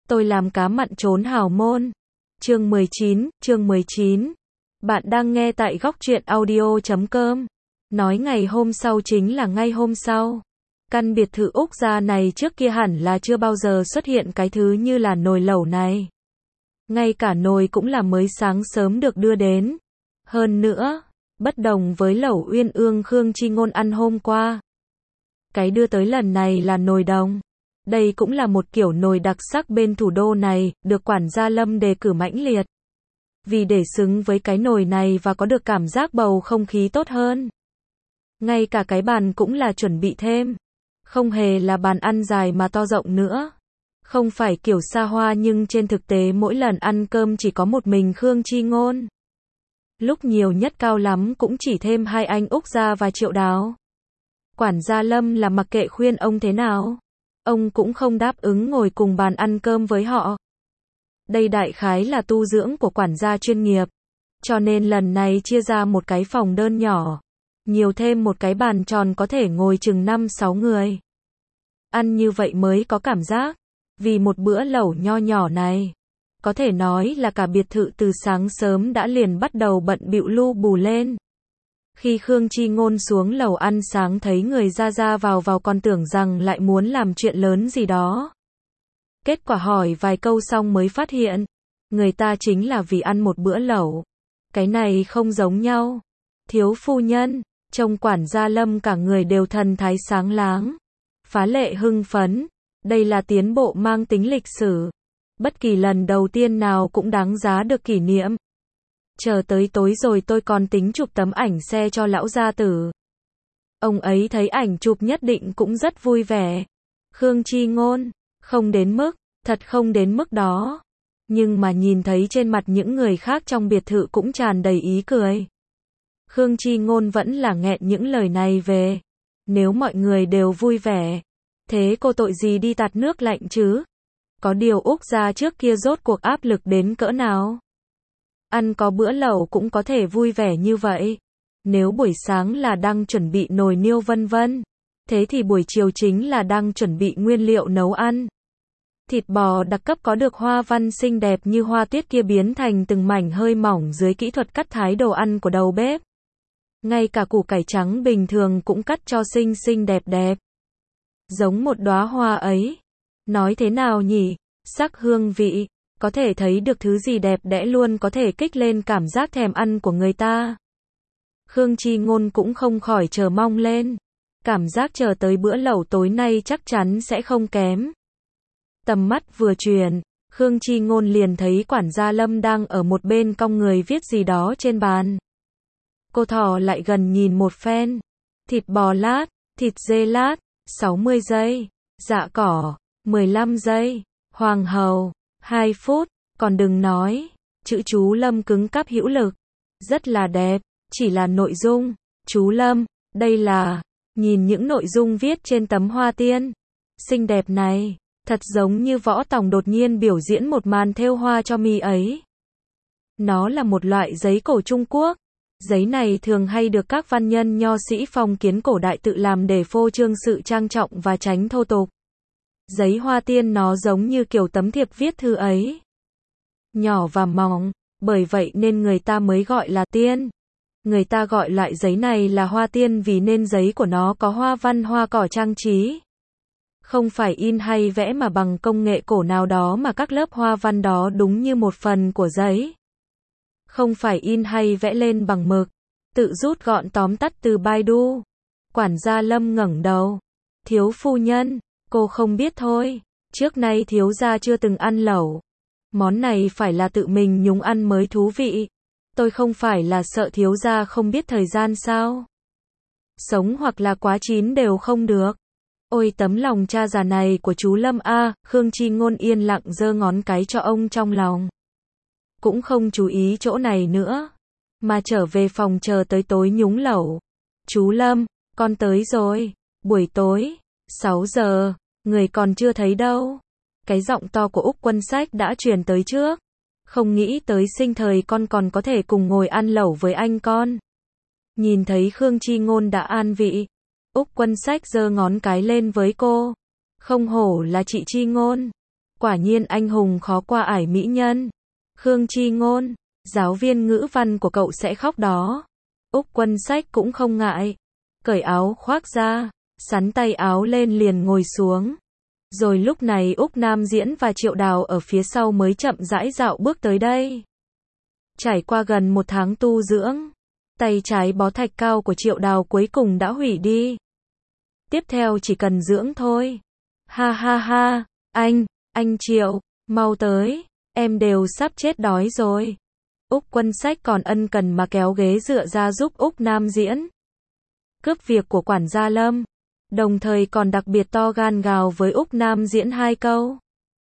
Tôi làm cá mặn trốn hào môn. Chương 19. Bạn đang nghe tại góc truyện audio.com. Nói ngày hôm sau chính là ngay hôm sau. Căn biệt thự Úc gia này trước kia hẳn là chưa bao giờ xuất hiện cái thứ như là nồi lẩu này. Ngay cả nồi cũng là mới sáng sớm được đưa đến. Hơn nữa, bất đồng với lẩu uyên ương Khương Chi Ngôn ăn hôm qua. Cái đưa tới lần này là nồi đồng. Đây cũng là một kiểu nồi đặc sắc bên thủ đô này, được quản gia Lâm đề cử mãnh liệt. Vì để xứng với cái nồi này và có được cảm giác bầu không khí tốt hơn. Ngay cả cái bàn cũng là chuẩn bị thêm. Không hề là bàn ăn dài mà to rộng nữa. Không phải kiểu xa hoa nhưng trên thực tế mỗi lần ăn cơm chỉ có một mình Khương Chi Ngôn. Lúc nhiều nhất cao lắm cũng chỉ thêm hai anh Úc gia và Triệu Đào. Quản gia Lâm là mặc kệ khuyên ông thế nào. Ông cũng không đáp ứng ngồi cùng bàn ăn cơm với họ. Đây đại khái là tu dưỡng của quản gia chuyên nghiệp. Cho nên lần này chia ra một cái phòng đơn nhỏ. Nhiều thêm một cái bàn tròn có thể ngồi chừng 5-6 người. Ăn như vậy mới có cảm giác. Vì một bữa lẩu nho nhỏ này. Có thể nói là cả biệt thự từ sáng sớm đã liền bắt đầu bận bịu lu bù lên. Khi Khương Chi Ngôn xuống lầu ăn sáng thấy người ra vào còn tưởng rằng lại muốn làm chuyện lớn gì đó. Kết quả hỏi vài câu xong mới phát hiện, người ta chính là vì ăn một bữa lẩu. Cái này không giống nhau. Thiếu phu nhân, trông quản gia Lâm cả người đều thần thái sáng láng. Phá lệ hưng phấn, đây là tiến bộ mang tính lịch sử. Bất kỳ lần đầu tiên nào cũng đáng giá được kỷ niệm. Chờ tới tối rồi tôi còn tính chụp tấm ảnh xe cho lão gia tử. Ông ấy thấy ảnh chụp nhất định cũng rất vui vẻ. Khương Chi Ngôn, không đến mức, thật không đến mức đó. Nhưng mà nhìn thấy trên mặt những người khác trong biệt thự cũng tràn đầy ý cười. Khương Chi Ngôn vẫn là nghẹn những lời này về. Nếu mọi người đều vui vẻ, thế cô tội gì đi tạt nước lạnh chứ? Có điều Úc gia trước kia rốt cuộc áp lực đến cỡ nào? Ăn có bữa lẩu cũng có thể vui vẻ như vậy. Nếu buổi sáng là đang chuẩn bị nồi niêu vân vân, thế thì buổi chiều chính là đang chuẩn bị nguyên liệu nấu ăn. Thịt bò đặc cấp có được hoa văn xinh đẹp như hoa tuyết kia biến thành từng mảnh hơi mỏng dưới kỹ thuật cắt thái đồ ăn của đầu bếp. Ngay cả củ cải trắng bình thường cũng cắt cho xinh xinh đẹp đẹp. Giống một đóa hoa ấy. Nói thế nào nhỉ? Sắc hương vị. Có thể thấy được thứ gì đẹp đẽ luôn có thể kích lên cảm giác thèm ăn của người ta. Khương Chi Ngôn cũng không khỏi chờ mong lên. Cảm giác chờ tới bữa lẩu tối nay chắc chắn sẽ không kém. Tầm mắt vừa chuyển, Khương Chi Ngôn liền thấy quản gia Lâm đang ở một bên cong người viết gì đó trên bàn. Cô thò lại gần nhìn một phen. Thịt bò lát, thịt dê lát, 60 giây. Dạ cỏ, 15 giây. Hoàng hầu, 2 phút, còn đừng nói. Chữ chú Lâm cứng cáp hữu lực. Rất là đẹp, chỉ là nội dung. Chú Lâm, đây là, nhìn những nội dung viết trên tấm hoa tiên. Xinh đẹp này, thật giống như Võ Tòng đột nhiên biểu diễn một màn thêu hoa cho mi ấy. Nó là một loại giấy cổ Trung Quốc. Giấy này thường hay được các văn nhân nho sĩ phong kiến cổ đại tự làm để phô trương sự trang trọng và tránh thô tục. Giấy hoa tiên nó giống như kiểu tấm thiệp viết thư ấy. Nhỏ và mỏng, bởi vậy nên người ta mới gọi là tiên. Người ta gọi loại giấy này là hoa tiên vì nên giấy của nó có hoa văn hoa cỏ trang trí. Không phải in hay vẽ mà bằng công nghệ cổ nào đó mà các lớp hoa văn đó đúng như một phần của giấy. Không phải in hay vẽ lên bằng mực. Tự rút gọn tóm tắt từ Baidu. Quản gia Lâm ngẩng đầu. Thiếu phu nhân, cô không biết thôi. Trước nay thiếu gia chưa từng ăn lẩu. Món này phải là tự mình nhúng ăn mới thú vị. Tôi không phải là sợ thiếu gia không biết thời gian sao? Sống hoặc là quá chín đều không được. Ôi tấm lòng cha già này của chú Lâm a, Khương Chi Ngôn yên lặng giơ ngón cái cho ông trong lòng. Cũng không chú ý chỗ này nữa, mà trở về phòng chờ tới tối nhúng lẩu. Chú Lâm, con tới rồi. Buổi tối, 6 giờ, người còn chưa thấy đâu. Cái giọng to của Úc Quân Sách đã truyền tới trước. Không nghĩ tới sinh thời con còn có thể cùng ngồi ăn lẩu với anh con. Nhìn thấy Khương Chi Ngôn đã an vị, Úc Quân Sách giơ ngón cái lên với cô. Không hổ là chị Chi Ngôn. Quả nhiên anh hùng khó qua ải mỹ nhân. Khương Chi Ngôn, giáo viên ngữ văn của cậu sẽ khóc đó. Úc Quân Sách cũng không ngại. Cởi áo khoác ra, xắn tay áo lên liền ngồi xuống. Rồi lúc này Úc Nam Diễn và Triệu Đào ở phía sau mới chậm rãi dạo bước tới đây. Trải qua gần 1 tháng tu dưỡng, tay trái bó thạch cao của Triệu Đào cuối cùng đã hủy đi. Tiếp theo chỉ cần dưỡng thôi. Ha ha ha, anh Triệu, mau tới, em đều sắp chết đói rồi. Úc Quân Sách còn ân cần mà kéo ghế dựa ra giúp Úc Nam Diễn. Cướp việc của quản gia Lâm, đồng thời còn đặc biệt to gan gào với Úc Nam Diễn 2 câu.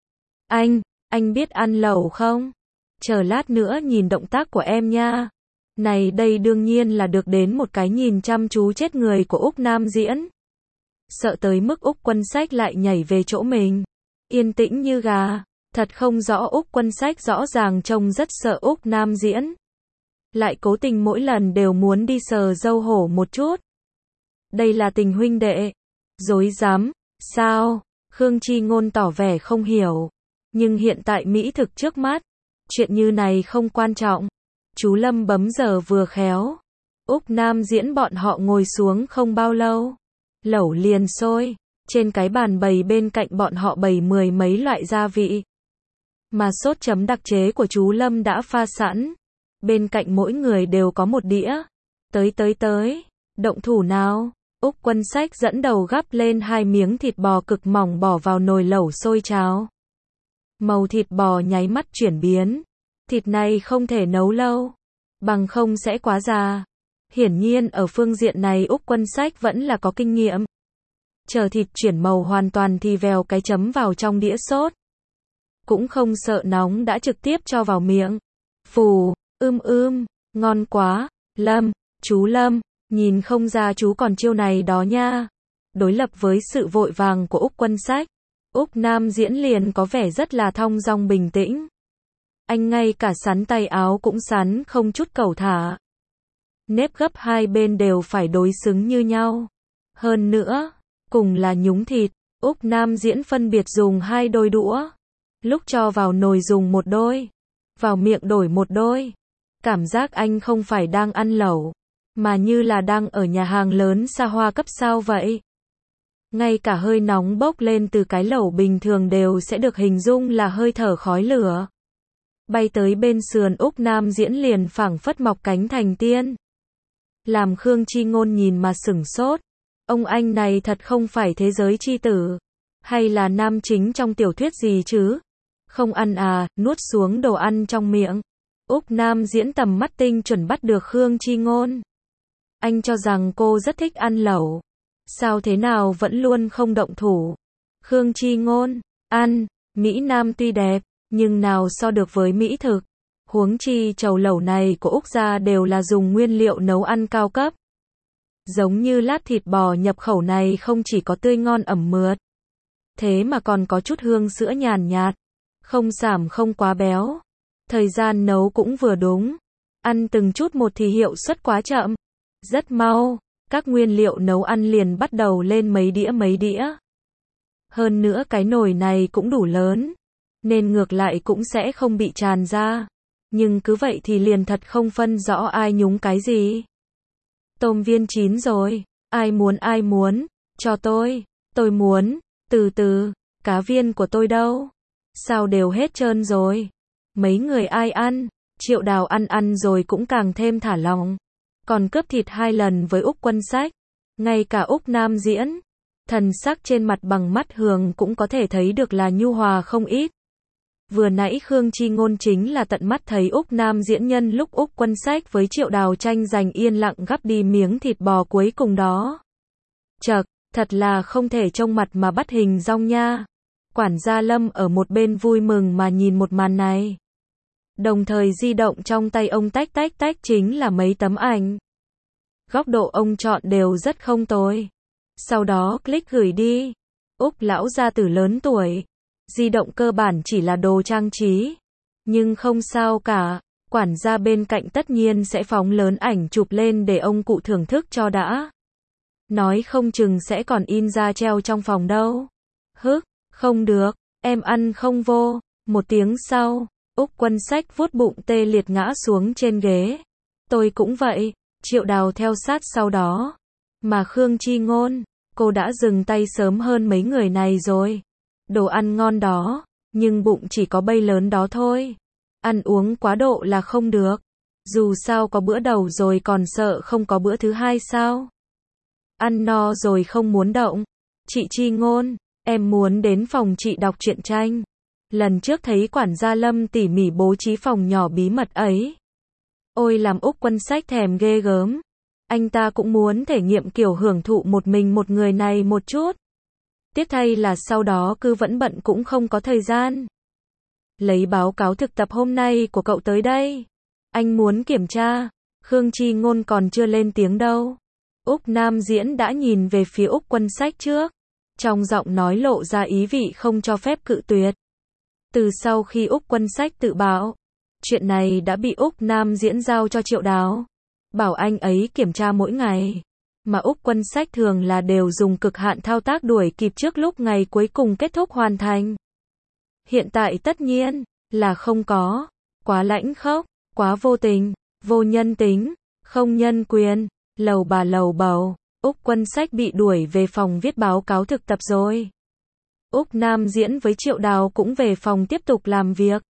Anh biết ăn lẩu không? Chờ lát nữa nhìn động tác của em nha. Này đây đương nhiên là được đến một cái nhìn chăm chú chết người của Úc Nam Diễn. Sợ tới mức Úc Quân Sách lại nhảy về chỗ mình. Yên tĩnh như gà. Thật không rõ Úc Quân Sách rõ ràng trông rất sợ Úc Nam Diễn. Lại cố tình mỗi lần đều muốn đi sờ dâu hổ một chút. Đây là tình huynh đệ. Dối rắm sao? Khương Chi Ngôn tỏ vẻ không hiểu. Nhưng hiện tại mỹ thực trước mắt. Chuyện như này không quan trọng. Chú Lâm bấm giờ vừa khéo. Úc Nam Diễn bọn họ ngồi xuống không bao lâu. Lẩu liền sôi. Trên cái bàn bày bên cạnh bọn họ bày 10 mấy loại gia vị. Mà sốt chấm đặc chế của chú Lâm đã pha sẵn. Bên cạnh mỗi người đều có một đĩa. Tới. Động thủ nào. Úc Quân Sách dẫn đầu gắp lên 2 miếng thịt bò cực mỏng bỏ vào nồi lẩu sôi cháo. Màu thịt bò nháy mắt chuyển biến. Thịt này không thể nấu lâu. Bằng không sẽ quá già. Hiển nhiên ở phương diện này Úc Quân Sách vẫn là có kinh nghiệm. Chờ thịt chuyển màu hoàn toàn thì vèo cái chấm vào trong đĩa sốt. Cũng không sợ nóng đã trực tiếp cho vào miệng. Phù, ngon quá. Chú Lâm, nhìn không ra chú còn chiêu này đó nha. Đối lập với sự vội vàng của Úc Quân Sách, Úc Nam Diễn liền có vẻ rất là thong dong bình tĩnh. Anh ngay cả xắn tay áo cũng xắn không chút cẩu thả. Nếp gấp hai bên đều phải đối xứng như nhau. Hơn nữa, cùng là nhúng thịt, Úc Nam Diễn phân biệt dùng 2 đôi đũa. Lúc cho vào nồi dùng 1 đôi, vào miệng đổi 1 đôi. Cảm giác anh không phải đang ăn lẩu, mà như là đang ở nhà hàng lớn xa hoa cấp sao vậy. Ngay cả hơi nóng bốc lên từ cái lẩu bình thường đều sẽ được hình dung là hơi thở khói lửa. Bay tới bên sườn Úc Nam Diễn liền phảng phất mọc cánh thành tiên. Làm Khương Chi Ngôn nhìn mà sửng sốt. Ông anh này thật không phải thế giới chi tử, hay là nam chính trong tiểu thuyết gì chứ? Không ăn à, nuốt xuống đồ ăn trong miệng. Úc Nam Diễn tầm mắt tinh chuẩn bắt được Khương Chi Ngôn. Anh cho rằng cô rất thích ăn lẩu. Sao thế nào vẫn luôn không động thủ? Khương Chi Ngôn, ăn, Mỹ Nam tuy đẹp, nhưng nào so được với mỹ thực. Huống chi chầu lẩu này của Úc gia đều là dùng nguyên liệu nấu ăn cao cấp. Giống như lát thịt bò nhập khẩu này không chỉ có tươi ngon ẩm mượt, thế mà còn có chút hương sữa nhàn nhạt, không xảm không quá béo. Thời gian nấu cũng vừa đúng. Ăn từng chút một thì hiệu suất quá chậm. Rất mau, các nguyên liệu nấu ăn liền bắt đầu lên mấy đĩa. Hơn nữa cái nồi này cũng đủ lớn, nên ngược lại cũng sẽ không bị tràn ra. Nhưng cứ vậy thì liền thật không phân rõ ai nhúng cái gì. Tôm viên chín rồi, ai muốn, cho tôi muốn, từ, cá viên của tôi đâu? Sao đều hết trơn rồi? Mấy người ai ăn? Triệu Đào ăn rồi cũng càng thêm thả lòng. Còn cướp thịt 2 lần với Úc Quân Sách. Ngay cả Úc Nam Diễn, thần sắc trên mặt bằng mắt thường cũng có thể thấy được là nhu hòa không ít. Vừa nãy Khương Chi Ngôn chính là tận mắt thấy Úc Nam Diễn nhân lúc Úc Quân Sách với Triệu Đào tranh giành yên lặng gắp đi miếng thịt bò cuối cùng đó. Chậc, thật là không thể trông mặt mà bắt hình dong nha. Quản gia Lâm ở một bên vui mừng mà nhìn một màn này. Đồng thời di động trong tay ông tách chính là mấy tấm ảnh. Góc độ ông chọn đều rất không tồi. Sau đó click gửi đi. Úc lão gia tử lớn tuổi. Di động cơ bản chỉ là đồ trang trí. Nhưng không sao cả. Quản gia bên cạnh tất nhiên sẽ phóng lớn ảnh chụp lên để ông cụ thưởng thức cho đã. Nói không chừng sẽ còn in ra treo trong phòng đâu. Không được. Em ăn không vô. Một tiếng sau, Úc Quân Sách vuốt bụng tê liệt ngã xuống trên ghế. Tôi cũng vậy. Triệu Đào theo sát sau đó. Mà Khương Chi Ngôn, cô đã dừng tay sớm hơn mấy người này rồi. Đồ ăn ngon đó, nhưng bụng chỉ có bay lớn đó thôi. Ăn uống quá độ là không được. Dù sao có bữa đầu rồi còn sợ không có bữa thứ hai sao? Ăn no rồi không muốn động. Chị Chi Ngôn, em muốn đến phòng chị đọc truyện tranh. Lần trước thấy quản gia Lâm tỉ mỉ bố trí phòng nhỏ bí mật ấy. Ôi làm Úc Quân Sách thèm ghê gớm. Anh ta cũng muốn thể nghiệm kiểu hưởng thụ một mình một người này một chút. Tiếc thay là sau đó cứ vẫn bận cũng không có thời gian. Lấy báo cáo thực tập hôm nay của cậu tới đây. Anh muốn kiểm tra. Khương Chi Ngôn còn chưa lên tiếng đâu. Úc Nam Diễn đã nhìn về phía Úc Quân Sách trước. Trong giọng nói lộ ra ý vị không cho phép cự tuyệt. Từ sau khi Úc Quân Sách tự bảo, chuyện này đã bị Úc Nam Diễn giao cho Triệu Đào. Bảo anh ấy kiểm tra mỗi ngày. Mà Úc Quân Sách thường là đều dùng cực hạn thao tác đuổi kịp trước lúc ngày cuối cùng kết thúc hoàn thành. Hiện tại tất nhiên là không có. Quá lãnh khốc, quá vô tình, vô nhân tính, không nhân quyền, lầu bà lầu bầu. Úc Quân Sách bị đuổi về phòng viết báo cáo thực tập rồi. Úc Nam Diễn với Triệu Đào cũng về phòng tiếp tục làm việc.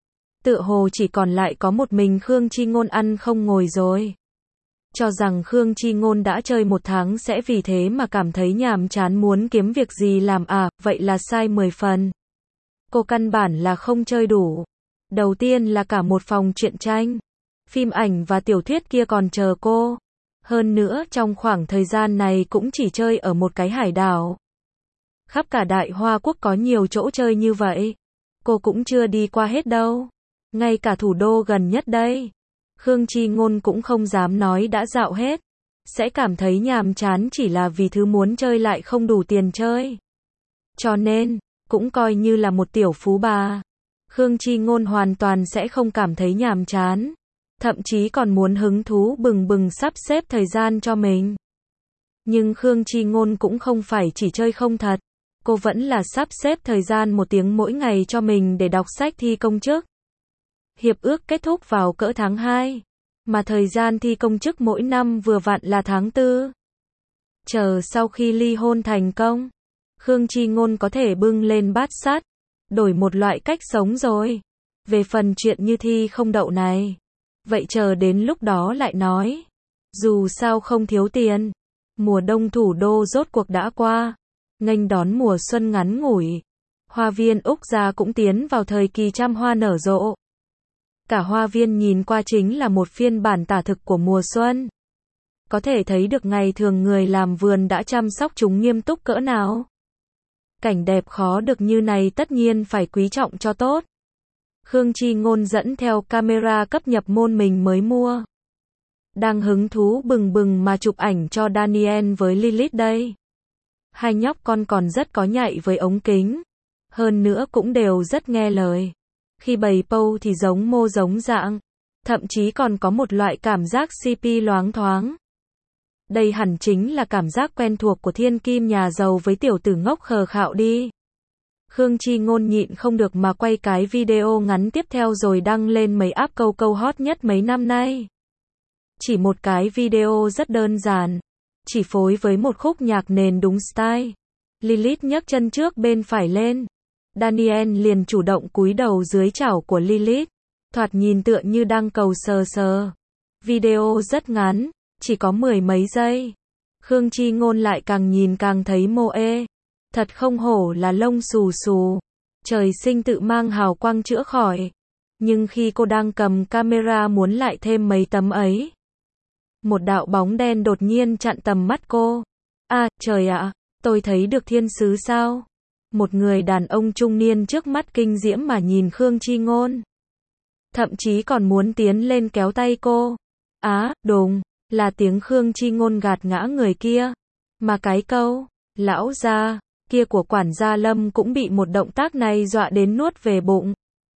Tựa hồ chỉ còn lại có một mình Khương Chi Ngôn ăn không ngồi rồi. Cho rằng Khương Chi Ngôn đã chơi một tháng sẽ vì thế mà cảm thấy nhàm chán muốn kiếm việc gì làm à, vậy là sai 10 phần. Cô căn bản là không chơi đủ. Đầu tiên là cả một phòng truyện tranh, phim ảnh và tiểu thuyết kia còn chờ cô. Hơn nữa trong khoảng thời gian này cũng chỉ chơi ở một cái hải đảo. Khắp cả Đại Hoa Quốc có nhiều chỗ chơi như vậy. Cô cũng chưa đi qua hết đâu. Ngay cả thủ đô gần nhất đây. Khương Chi Ngôn cũng không dám nói đã dạo hết. Sẽ cảm thấy nhàm chán chỉ là vì thứ muốn chơi lại không đủ tiền chơi. Cho nên, cũng coi như là một tiểu phú bà. Khương Chi Ngôn hoàn toàn sẽ không cảm thấy nhàm chán. Thậm chí còn muốn hứng thú bừng bừng sắp xếp thời gian cho mình. Nhưng Khương Chi Ngôn cũng không phải chỉ chơi không thật. Cô vẫn là sắp xếp thời gian 1 tiếng mỗi ngày cho mình để đọc sách thi công chức. Hiệp ước kết thúc vào cỡ tháng 2. Mà thời gian thi công chức mỗi năm vừa vặn là tháng 4. Chờ sau khi ly hôn thành công, Khương Chi Ngôn có thể bưng lên bát sắt, đổi một loại cách sống rồi. Về phần chuyện như thi không đậu này, vậy chờ đến lúc đó lại nói. Dù sao không thiếu tiền. Mùa đông thủ đô rốt cuộc đã qua. Nghênh đón mùa xuân ngắn ngủi. Hoa viên Úc Gia cũng tiến vào thời kỳ trăm hoa nở rộ. Cả hoa viên nhìn qua chính là một phiên bản tả thực của mùa xuân. Có thể thấy được ngày thường người làm vườn đã chăm sóc chúng nghiêm túc cỡ nào. Cảnh đẹp khó được như này tất nhiên phải quý trọng cho tốt. Khương Chi Ngôn dẫn theo camera cấp nhập môn mình mới mua. Đang hứng thú bừng bừng mà chụp ảnh cho Daniel với Lilith đây. Hai nhóc con còn rất có nhạy với ống kính. Hơn nữa cũng đều rất nghe lời. Khi bày pose thì giống mô giống dạng. Thậm chí còn có một loại cảm giác CP loáng thoáng. Đây hẳn chính là cảm giác quen thuộc của thiên kim nhà giàu với tiểu tử ngốc khờ khạo đi. Khương Chi Ngôn nhịn không được mà quay cái video ngắn tiếp theo rồi đăng lên mấy app câu hot nhất mấy năm nay. Chỉ một cái video rất đơn giản. Chỉ phối với một khúc nhạc nền đúng style. Lilith nhấc chân trước bên phải lên. Daniel liền chủ động cúi đầu dưới chảo của Lilith. Thoạt nhìn tựa như đang cầu sờ sờ. Video rất ngắn, chỉ có 10 mấy giây. Khương Chi Ngôn lại càng nhìn càng thấy mô ê. Thật không hổ là lông xù xù. Trời sinh tự mang hào quang chữa khỏi. Nhưng khi cô đang cầm camera muốn lại thêm mấy tấm ấy. Một đạo bóng đen đột nhiên chặn tầm mắt cô. À, trời ạ, tôi thấy được thiên sứ sao? Một người đàn ông trung niên trước mắt kinh diễm mà nhìn Khương Chi Ngôn. Thậm chí còn muốn tiến lên kéo tay cô. Á, đùng, là tiếng Khương Chi Ngôn gạt ngã người kia. Mà cái câu, lão gia, kia của quản gia Lâm cũng bị một động tác này dọa đến nuốt về bụng.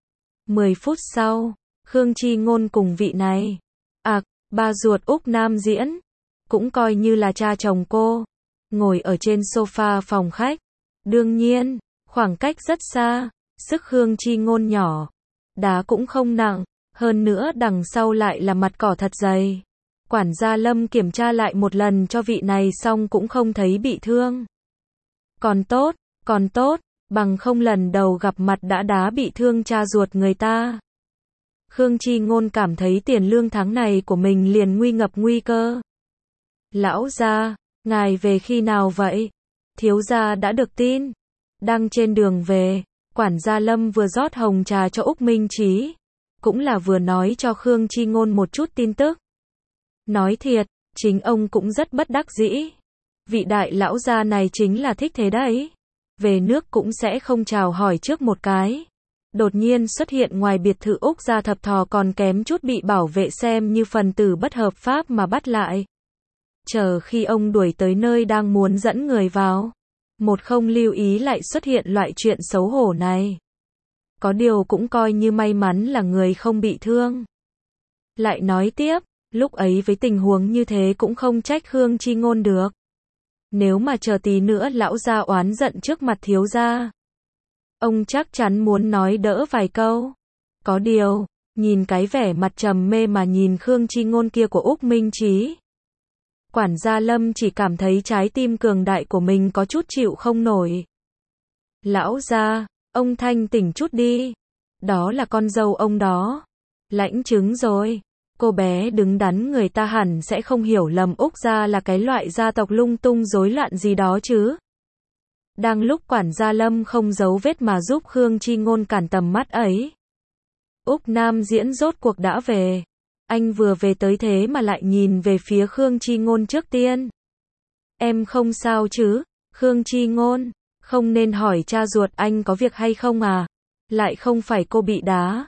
10 phút sau, Khương Chi Ngôn cùng vị này. Ba ruột Úc Nam Diễn. Cũng coi như là cha chồng cô. Ngồi ở trên sofa phòng khách. Đương nhiên, Khoảng cách rất xa, sức Khương Chi Ngôn nhỏ, đá cũng không nặng, hơn nữa đằng sau lại là mặt cỏ thật dày. Quản gia Lâm kiểm tra lại một lần cho vị này xong cũng không thấy bị thương. Còn tốt, bằng không lần đầu gặp mặt đã đá bị thương cha ruột người ta. Khương Chi Ngôn cảm thấy tiền lương tháng này của mình liền nguy ngập nguy cơ. Lão gia, ngài về khi nào vậy? Thiếu gia đã được tin. Đang trên đường về, quản gia Lâm vừa rót hồng trà cho Úc Minh Chí, cũng là vừa nói cho Khương Chi Ngôn một chút tin tức. Nói thiệt, chính ông cũng rất bất đắc dĩ. Vị đại lão gia này chính là thích thế đấy. Về nước cũng sẽ không chào hỏi trước một cái. Đột nhiên xuất hiện ngoài biệt thự Úc gia Thập Thò còn kém chút bị bảo vệ xem như phần tử bất hợp pháp mà bắt lại. Chờ khi ông đuổi tới nơi đang muốn dẫn người vào, một không lưu ý lại xuất hiện loại chuyện xấu hổ này. Có điều cũng coi như may mắn là người không bị thương. Lại nói tiếp, lúc ấy với tình huống như thế cũng không trách Khương Chi Ngôn được. Nếu mà chờ tí nữa lão gia oán giận trước mặt thiếu gia, ông chắc chắn muốn nói đỡ vài câu. Có điều, nhìn cái vẻ mặt trầm mê mà nhìn Khương Chi Ngôn kia của Úc Minh Chí, quản gia Lâm chỉ cảm thấy trái tim cường đại của mình có chút chịu không nổi. Lão gia, ông thanh tỉnh chút đi. Đó là con dâu ông đó. Lãnh chứng rồi. Cô bé đứng đắn người ta hẳn sẽ không hiểu lầm Úc gia là cái loại gia tộc lung tung rối loạn gì đó chứ. Đang lúc quản gia Lâm không giấu vết mà giúp Khương Chi Ngôn cản tầm mắt ấy, Úc Nam Diễn rốt cuộc đã về. Anh vừa về tới thế mà lại nhìn về phía Khương Chi Ngôn trước tiên. Em không sao chứ? Khương Chi Ngôn, không nên hỏi cha ruột anh có việc hay không à? Lại không phải cô bị đá.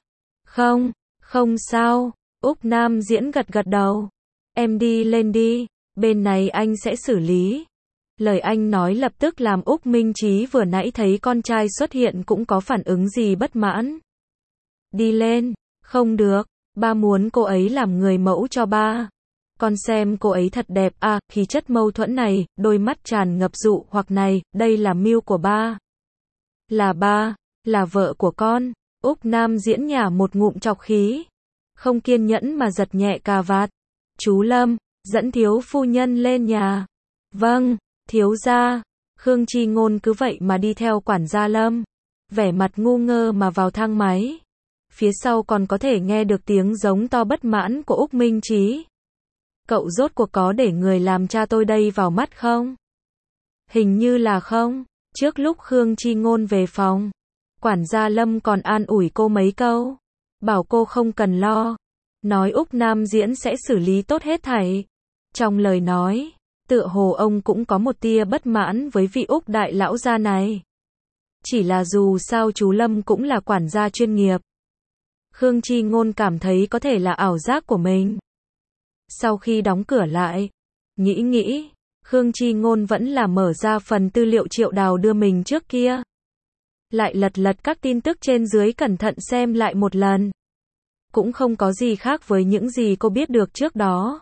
Không sao. Úc Nam Diễn gật gật đầu. Em đi lên đi, bên này anh sẽ xử lý. Lời anh nói lập tức làm Úc Minh Chí vừa nãy thấy con trai xuất hiện cũng có phản ứng gì bất mãn. Đi lên, không được, ba muốn cô ấy làm người mẫu cho ba. Con xem cô ấy thật đẹp à, khí chất mâu thuẫn này, đôi mắt tràn ngập dụ hoặc này, đây là mưu của ba. Là ba, là vợ của con. Úc Nam Diễn nhả một ngụm trọc khí. Không kiên nhẫn mà giật nhẹ cà vạt. Chú Lâm, dẫn thiếu phu nhân lên nhà. Vâng, thiếu gia. Khương Chi Ngôn cứ vậy mà đi theo quản gia Lâm. Vẻ mặt ngu ngơ mà vào thang máy. Phía sau còn có thể nghe được tiếng giống to bất mãn của Úc Minh Chí. Cậu rốt cuộc có để người làm cha tôi đây vào mắt không? Hình như là không. Trước lúc Khương Chi Ngôn về phòng, quản gia Lâm còn an ủi cô mấy câu. Bảo cô không cần lo. Nói Úc Nam Diễn sẽ xử lý tốt hết thảy. Trong lời nói, tựa hồ ông cũng có một tia bất mãn với vị Úc đại lão gia này. Chỉ là dù sao chú Lâm cũng là quản gia chuyên nghiệp. Khương Chi Ngôn cảm thấy có thể là ảo giác của mình. Sau khi đóng cửa lại, nghĩ, Khương Chi Ngôn vẫn là mở ra phần tư liệu Triệu Đào đưa mình trước kia. Lại lật các tin tức trên dưới cẩn thận xem lại một lần. Cũng không có gì khác với những gì cô biết được trước đó.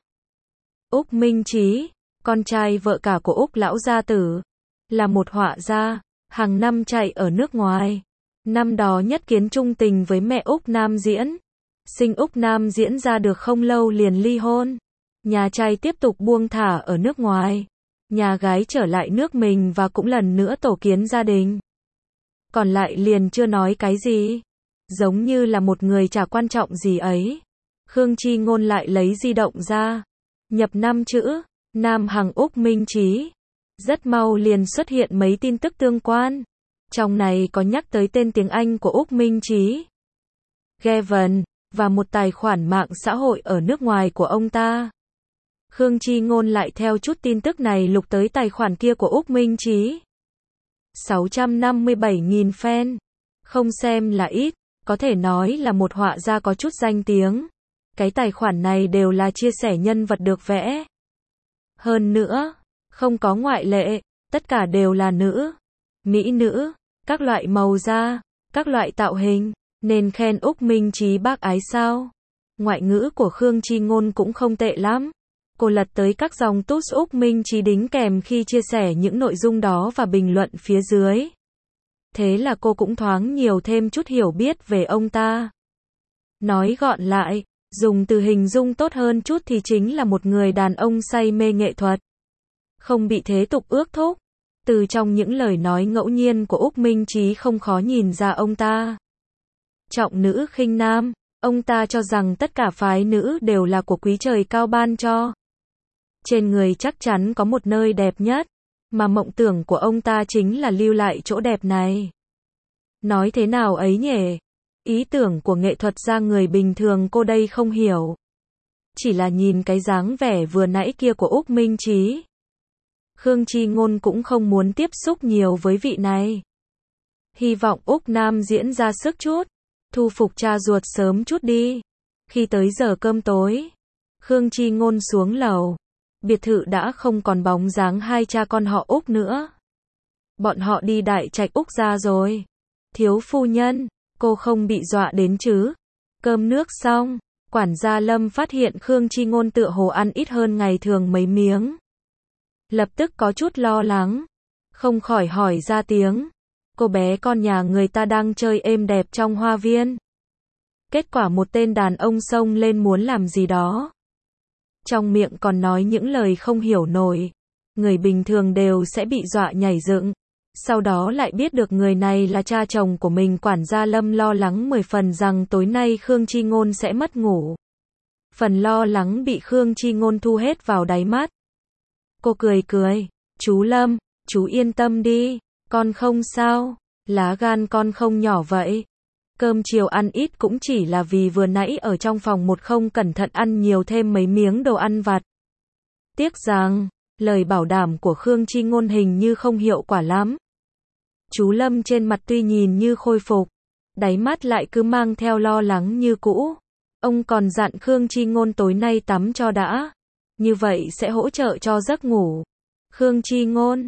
Úc Minh Chí, con trai vợ cả của Úc lão gia tử, là một họa gia, hàng năm chạy ở nước ngoài. Năm đó nhất kiến trung tình với mẹ Úc Nam Diễn. Sinh Úc Nam Diễn ra được không lâu liền ly hôn. Nhà trai tiếp tục buông thả ở nước ngoài. Nhà gái trở lại nước mình và cũng lần nữa tổ kiến gia đình. Còn lại liền chưa nói cái gì. Giống như là một người chả quan trọng gì ấy. Khương Chi Ngôn lại lấy di động ra. Nhập 5 chữ. Nam Hằng Úc Minh Chí. Rất mau liền xuất hiện mấy tin tức tương quan. Trong này có nhắc tới tên tiếng Anh của Úc Minh Chí, Gavin, và một tài khoản mạng xã hội ở nước ngoài của ông ta. Khương Chi Ngôn lại theo chút tin tức này lục tới tài khoản kia của Úc Minh Chí. 657.000 fan. Không xem là ít, có thể nói là một họa gia có chút danh tiếng. Cái tài khoản này đều là chia sẻ nhân vật được vẽ. Hơn nữa, không có ngoại lệ, tất cả đều là nữ, mỹ nữ, các loại màu da, các loại tạo hình, nên khen Úc Minh Chí bác ái sao. Ngoại ngữ của Khương Chi Ngôn cũng không tệ lắm. Cô lật tới các dòng tút Úc Minh Chí đính kèm khi chia sẻ những nội dung đó và bình luận phía dưới. Thế là cô cũng thoáng nhiều thêm chút hiểu biết về ông ta. Nói gọn lại, dùng từ hình dung tốt hơn chút thì chính là một người đàn ông say mê nghệ thuật. Không bị thế tục ước thúc. Từ trong những lời nói ngẫu nhiên của Úc Minh Trí không khó nhìn ra ông ta trọng nữ khinh nam. Ông ta cho rằng tất cả phái nữ đều là của quý trời cao ban cho. Trên người chắc chắn có một nơi đẹp nhất, mà mộng tưởng của ông ta chính là lưu lại chỗ đẹp này. Nói thế nào ấy nhỉ? Ý tưởng của nghệ thuật gia người bình thường cô đây không hiểu. Chỉ là nhìn cái dáng vẻ vừa nãy kia của Úc Minh Trí. Khương Chi Ngôn cũng không muốn tiếp xúc nhiều với vị này. Hy vọng Úc Nam diễn ra sức chút. Thu phục cha ruột sớm chút đi. Khi tới giờ cơm tối, Khương Chi Ngôn xuống lầu. Biệt thự đã không còn bóng dáng hai cha con họ Úc nữa. Bọn họ đi đại trạch Úc ra rồi. Thiếu phu nhân, cô không bị dọa đến chứ? Cơm nước xong, quản gia Lâm phát hiện Khương Chi Ngôn tựa hồ ăn ít hơn ngày thường mấy miếng. Lập tức có chút lo lắng, không khỏi hỏi ra tiếng. Cô bé con nhà người ta đang chơi êm đẹp trong hoa viên. Kết quả một tên đàn ông xông lên muốn làm gì đó. Trong miệng còn nói những lời không hiểu nổi. Người bình thường đều sẽ bị dọa nhảy dựng. Sau đó lại biết được người này là cha chồng của mình. Quản gia Lâm lo lắng 10 phần rằng tối nay Khương Chi Ngôn sẽ mất ngủ. Phần lo lắng bị Khương Chi Ngôn thu hết vào đáy mắt. Cô cười cười. Chú Lâm, chú yên tâm đi. Con không sao. Lá gan con không nhỏ vậy. Cơm chiều ăn ít cũng chỉ là vì vừa nãy ở trong phòng một không cẩn thận ăn nhiều thêm mấy miếng đồ ăn vặt. Tiếc rằng, lời bảo đảm của Khương Chi Ngôn hình như không hiệu quả lắm. Chú Lâm trên mặt tuy nhìn như khôi phục, đáy mắt lại cứ mang theo lo lắng như cũ. Ông còn dặn Khương Chi Ngôn tối nay tắm cho đã. Như vậy sẽ hỗ trợ cho giấc ngủ. Khương Chi Ngôn,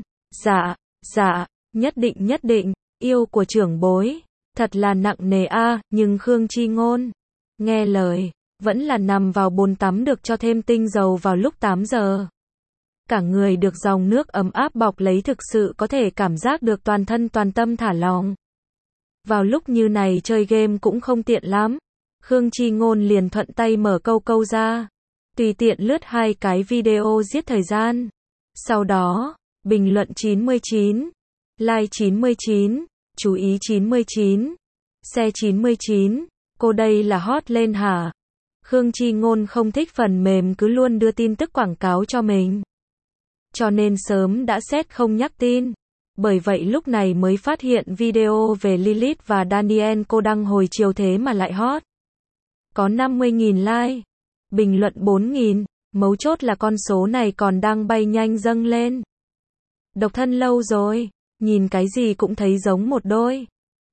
dạ, nhất định, yêu của trưởng bối. Thật là nặng nề a, nhưng Khương Chi Ngôn nghe lời, vẫn là nằm vào bồn tắm được cho thêm tinh dầu vào lúc 8 giờ. Cả người được dòng nước ấm áp bọc lấy, thực sự có thể cảm giác được toàn thân toàn tâm thả lỏng. Vào lúc như này chơi game cũng không tiện lắm. Khương Chi Ngôn liền thuận tay mở câu ra, tùy tiện lướt 2 cái video giết thời gian. Sau đó, bình luận 99, like 99, chú ý 99, share 99, cô đây là hot lên hả? Khương Chi Ngôn không thích phần mềm cứ luôn đưa tin tức quảng cáo cho mình. Cho nên sớm đã set không nhắc tin. Bởi vậy lúc này mới phát hiện video về Lilith và Daniel cô đăng hồi chiều thế mà lại hot. Có 50.000 like, bình luận 4.000, mấu chốt là con số này còn đang bay nhanh dâng lên. Độc thân lâu rồi, nhìn cái gì cũng thấy giống một đôi.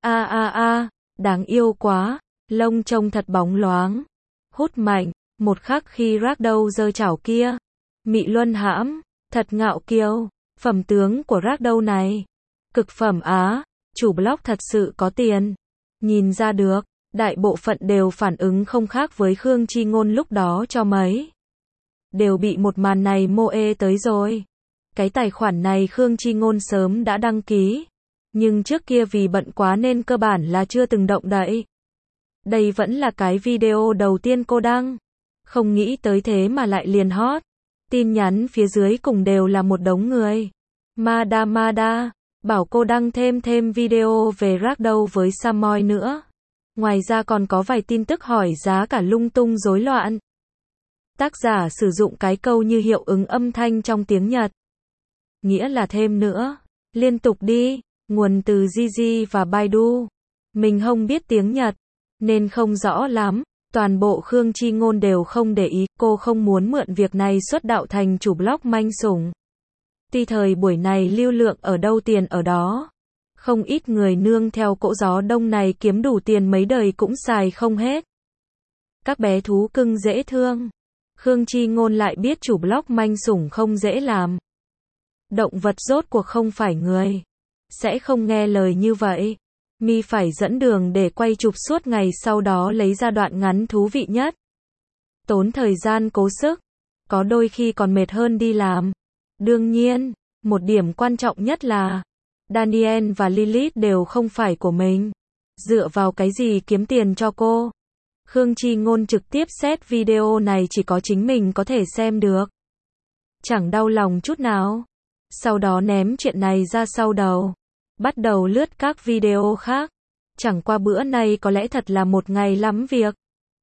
Đáng yêu quá, lông trông thật bóng loáng, hút mạnh, một khắc khi Ragdoll giơ chảo kia. Mị luân hãm, thật ngạo kiêu, phẩm tướng của Ragdoll này. Cực phẩm á, chủ blog thật sự có tiền. Nhìn ra được, đại bộ phận đều phản ứng không khác với Khương Chi Ngôn lúc đó cho mấy. Đều bị một màn này mô ê tới rồi. Cái tài khoản này Khương Chi Ngôn sớm đã đăng ký. Nhưng trước kia vì bận quá nên cơ bản là chưa từng động đậy. Đây vẫn là cái video đầu tiên cô đăng. Không nghĩ tới thế mà lại liền hot. Tin nhắn phía dưới cùng đều là một đống người. Mada, bảo cô đăng thêm video về Ragdoll với Samoy nữa. Ngoài ra còn có vài tin tức hỏi giá cả lung tung rối loạn. Tác giả sử dụng cái câu như hiệu ứng âm thanh trong tiếng Nhật. Nghĩa là thêm nữa. Liên tục đi. Nguồn từ Gigi và Baidu. Mình không biết tiếng Nhật, nên không rõ lắm. Toàn bộ Khương Chi Ngôn đều không để ý. Cô không muốn mượn việc này xuất đạo thành chủ blog manh sủng. Tuy thời buổi này lưu lượng ở đâu tiền ở đó. Không ít người nương theo cỗ gió đông này kiếm đủ tiền mấy đời cũng xài không hết. Các bé thú cưng dễ thương. Khương Chi Ngôn lại biết chủ blog manh sủng không dễ làm. Động vật rốt cuộc không phải người. Sẽ không nghe lời như vậy. Mi phải dẫn đường để quay chụp suốt ngày, sau đó lấy ra đoạn ngắn thú vị nhất. Tốn thời gian cố sức. Có đôi khi còn mệt hơn đi làm. Đương nhiên, một điểm quan trọng nhất là Daniel và Lilith đều không phải của mình. Dựa vào cái gì kiếm tiền cho cô? Khương Chi Ngôn trực tiếp xét video này chỉ có chính mình có thể xem được. Chẳng đau lòng chút nào. Sau đó ném chuyện này ra sau đầu. Bắt đầu lướt các video khác. Chẳng qua bữa nay có lẽ thật là một ngày lắm việc.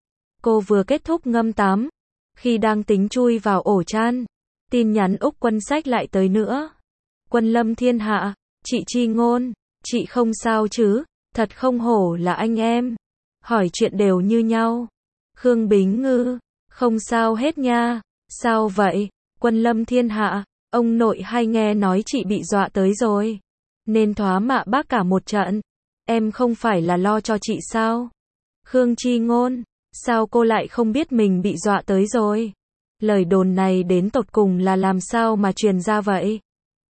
Cô vừa kết thúc ngâm tắm. Khi đang tính chui vào ổ chăn, tin nhắn Úc Quân Sách lại tới nữa. Quân Lâm Thiên Hạ, chị Chi Ngôn, chị không sao chứ, thật không hổ là anh em. Hỏi chuyện đều như nhau. Khương Bính Ngư, không sao hết nha. Sao vậy? Quân Lâm Thiên Hạ, ông nội hay nghe nói chị bị dọa tới rồi. Nên thoá mạ bác cả một trận. Em không phải là lo cho chị sao? Khương Chi Ngôn, sao cô lại không biết mình bị dọa tới rồi? Lời đồn này đến tột cùng là làm sao mà truyền ra vậy?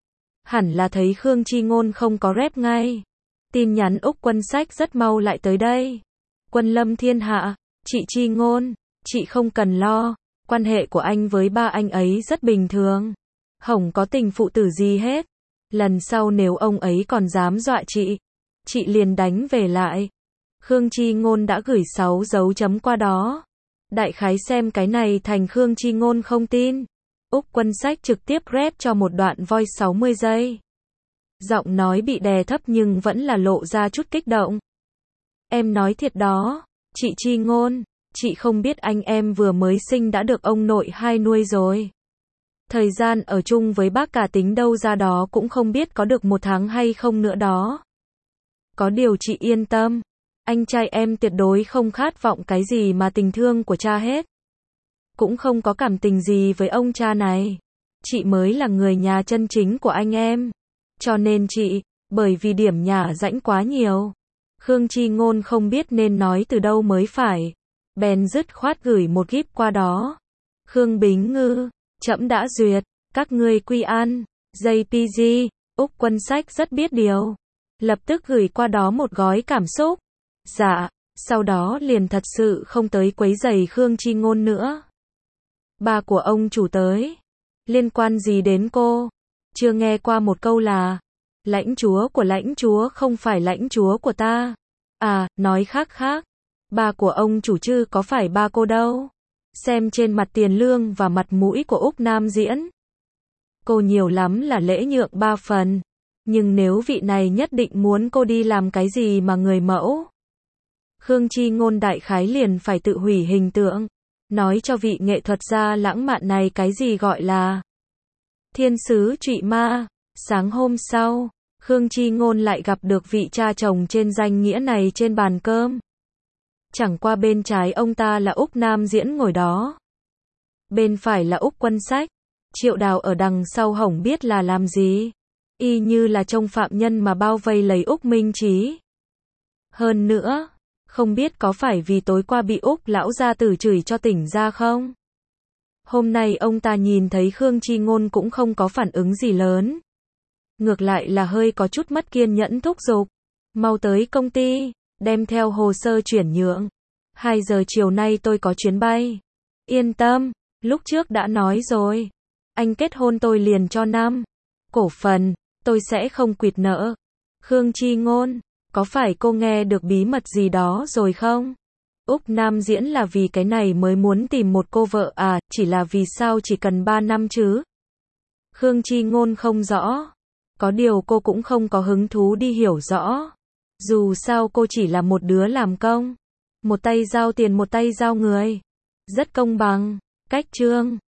Hẳn là thấy Khương Chi Ngôn không có rep ngay. Tin nhắn Úc Quân Sách rất mau lại tới đây. Quân Lâm Thiên Hạ, chị Chi Ngôn, chị không cần lo. Quan hệ của anh với ba anh ấy rất bình thường. Không có tình phụ tử gì hết. Lần sau nếu ông ấy còn dám dọa chị liền đánh về lại. Khương Chi Ngôn đã gửi 6 dấu chấm qua đó. Đại khái xem cái này thành Khương Chi Ngôn không tin. Úc Quân Sách trực tiếp rep cho một đoạn voice 60 giây. Giọng nói bị đè thấp nhưng vẫn là lộ ra chút kích động. Em nói thiệt đó, chị Chi Ngôn, chị không biết anh em vừa mới sinh đã được ông nội hai nuôi rồi. Thời gian ở chung với bác cả tính đâu ra đó cũng không biết có được 1 tháng hay không nữa đó. Có điều chị yên tâm, anh trai em tuyệt đối không khát vọng cái gì mà tình thương của cha hết. Cũng không có cảm tình gì với ông cha này. Chị mới là người nhà chân chính của anh em. Cho nên chị, bởi vì điểm nhả rãnh quá nhiều. Khương Chi Ngôn không biết nên nói từ đâu mới phải. Bèn dứt khoát gửi một gif qua đó. Khương Bính Ngư, trẫm đã duyệt, các ngươi quy an. JPG, Úc Quân Sách rất biết điều. Lập tức gửi qua đó một gói cảm xúc. Dạ, sau đó liền thật sự không tới quấy rầy Khương Chi Ngôn nữa. Ba của ông chủ tới. Liên quan gì đến cô? Chưa nghe qua một câu là lãnh chúa của lãnh chúa không phải lãnh chúa của ta. À, nói khác khác. Ba của ông chủ chứ có phải ba cô đâu. Xem trên mặt tiền lương và mặt mũi của Úc Nam Diễn. Cô nhiều lắm là lễ nhượng 3 phần. Nhưng nếu vị này nhất định muốn cô đi làm cái gì mà người mẫu. Khương Chi Ngôn đại khái liền phải tự hủy hình tượng. Nói cho vị nghệ thuật gia lãng mạn này cái gì gọi là thiên sứ trụy ma. Sáng hôm sau, Khương Chi Ngôn lại gặp được vị cha chồng trên danh nghĩa này trên bàn cơm. Chẳng qua bên trái ông ta là Úc Nam Diễn ngồi đó. Bên phải là Úc Quân Sách. Triệu Đào ở đằng sau hổng biết là làm gì. Y như là trông phạm nhân mà bao vây lấy Úc Minh Trí. Hơn nữa, không biết có phải vì tối qua bị Úc lão gia tử chửi cho tỉnh ra không? Hôm nay ông ta nhìn thấy Khương Chi Ngôn cũng không có phản ứng gì lớn. Ngược lại là hơi có chút mất kiên nhẫn thúc giục. Mau tới công ty, đem theo hồ sơ chuyển nhượng. 2 giờ chiều nay tôi có chuyến bay. Yên tâm, lúc trước đã nói rồi. Anh kết hôn tôi liền cho 5 cổ phần, tôi sẽ không quỵt nợ. Khương Chi Ngôn, có phải cô nghe được bí mật gì đó rồi không? Úc Nam Diễn là vì cái này mới muốn tìm một cô vợ à, chỉ là vì sao chỉ cần 3 năm chứ? Khương Chi Ngôn không rõ. Có điều cô cũng không có hứng thú đi hiểu rõ. Dù sao cô chỉ là một đứa làm công. Một tay giao tiền một tay giao người. Rất công bằng. Cách chương